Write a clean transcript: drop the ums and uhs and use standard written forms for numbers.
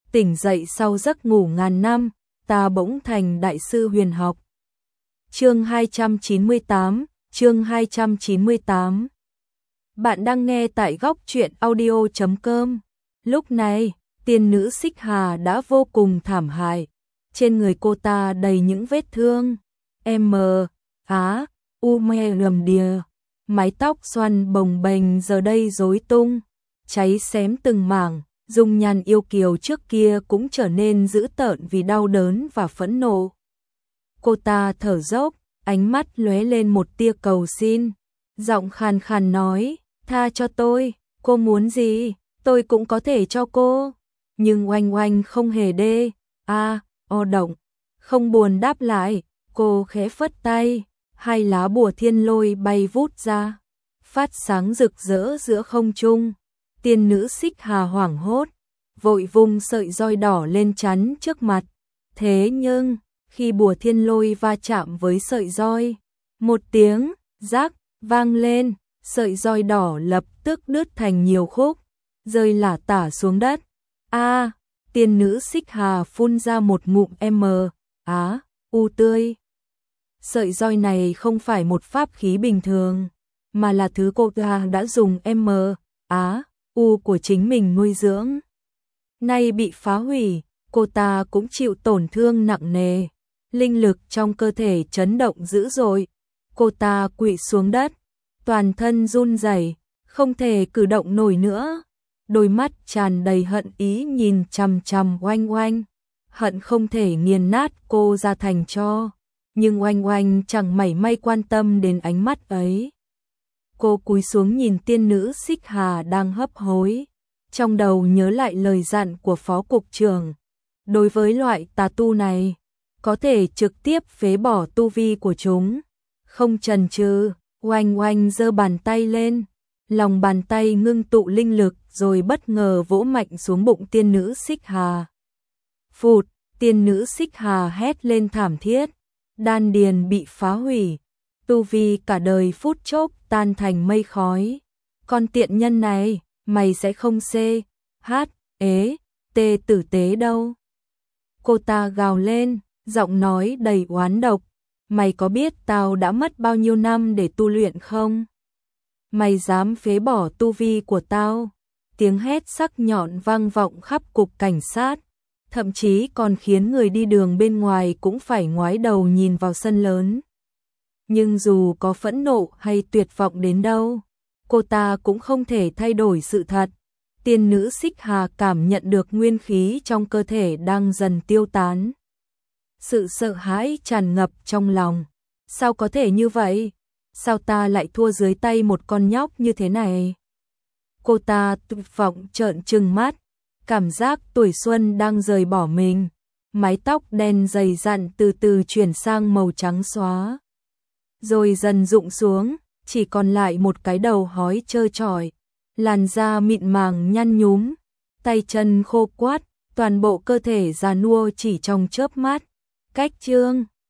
tỉnh dậy sau giấc ngủ ngàn năm, ta bỗng thành đại sư huyền học. Chương 298, chương 298. Bạn đang nghe tại góc truyện audio.com. Lúc này, tiên nữ Xích Hà đã vô cùng thảm hại. Trên người cô ta đầy những vết thương. Lầm đìa. Mái tóc xoăn bồng bềnh giờ đây rối tung, cháy xém từng mảng. Dung nhan yêu kiều trước kia cũng trở nên dữ tợn vì đau đớn và phẫn nộ. Cô ta thở dốc, ánh mắt lóe lên một tia cầu xin. Giọng khàn khàn nói, tha cho tôi, cô muốn gì, tôi cũng có thể cho cô. Nhưng Oanh Oanh không hề động, không buồn đáp lại, cô khẽ phất tay, hai lá bùa thiên lôi bay vút ra, phát sáng rực rỡ giữa không trung. Tiên nữ Xích Hà hoảng hốt, vội vung sợi roi đỏ lên chắn trước mặt. Thế nhưng, khi bùa thiên lôi va chạm với sợi roi, một tiếng rác vang lên, sợi roi đỏ lập tức đứt thành nhiều khúc, rơi lả tả xuống đất. Tiên nữ Xích Hà phun ra một ngụm tươi. Sợi roi này không phải một pháp khí bình thường, mà là thứ cô ta đã dùng của chính mình nuôi dưỡng. Nay bị phá hủy, cô ta cũng chịu tổn thương nặng nề, linh lực trong cơ thể chấn động dữ dội. Cô ta quỵ xuống đất, toàn thân run rẩy, không thể cử động nổi nữa. Đôi mắt tràn đầy hận ý nhìn chằm chằm Oanh Oanh, hận không thể nghiền nát cô ra thành tro. Nhưng Oanh Oanh chẳng mảy may quan tâm đến ánh mắt ấy. Cô cúi xuống nhìn tiên nữ Xích Hà đang hấp hối, trong đầu nhớ lại lời dặn của phó cục trưởng. Đối với loại tà tu này, có thể trực tiếp phế bỏ tu vi của chúng. Không chần chừ, Oanh Oanh giơ bàn tay lên, lòng bàn tay ngưng tụ linh lực rồi bất ngờ vỗ mạnh xuống bụng tiên nữ Xích Hà. Phụt, tiên nữ Xích Hà hét lên thảm thiết, đan điền bị phá hủy, tu vi cả đời phút chốc tan thành mây khói. Con tiện nhân này, mày sẽ không tử tế đâu. Cô ta gào lên, giọng nói đầy oán độc. Mày có biết tao đã mất bao nhiêu năm để tu luyện không? Mày dám phế bỏ tu vi của tao? Tiếng hét sắc nhọn vang vọng khắp cục cảnh sát, thậm chí còn khiến người đi đường bên ngoài cũng phải ngoái đầu nhìn vào sân lớn. Nhưng dù có phẫn nộ hay tuyệt vọng đến đâu, cô ta cũng không thể thay đổi sự thật. Tiên nữ Xích Hà cảm nhận được nguyên khí trong cơ thể đang dần tiêu tán. Sự sợ hãi tràn ngập trong lòng. Sao có thể như vậy? Sao ta lại thua dưới tay một con nhóc như thế này? Cô ta tuyệt vọng trợn trừng mắt, cảm giác tuổi xuân đang rời bỏ mình. Mái tóc đen dày dặn từ từ chuyển sang màu trắng xóa, rồi dần rụng xuống, chỉ còn lại một cái đầu hói trơ trọi, làn da mịn màng nhăn nhúm, tay chân khô quắt, toàn bộ cơ thể già nua chỉ trong chớp mắt. Cách chương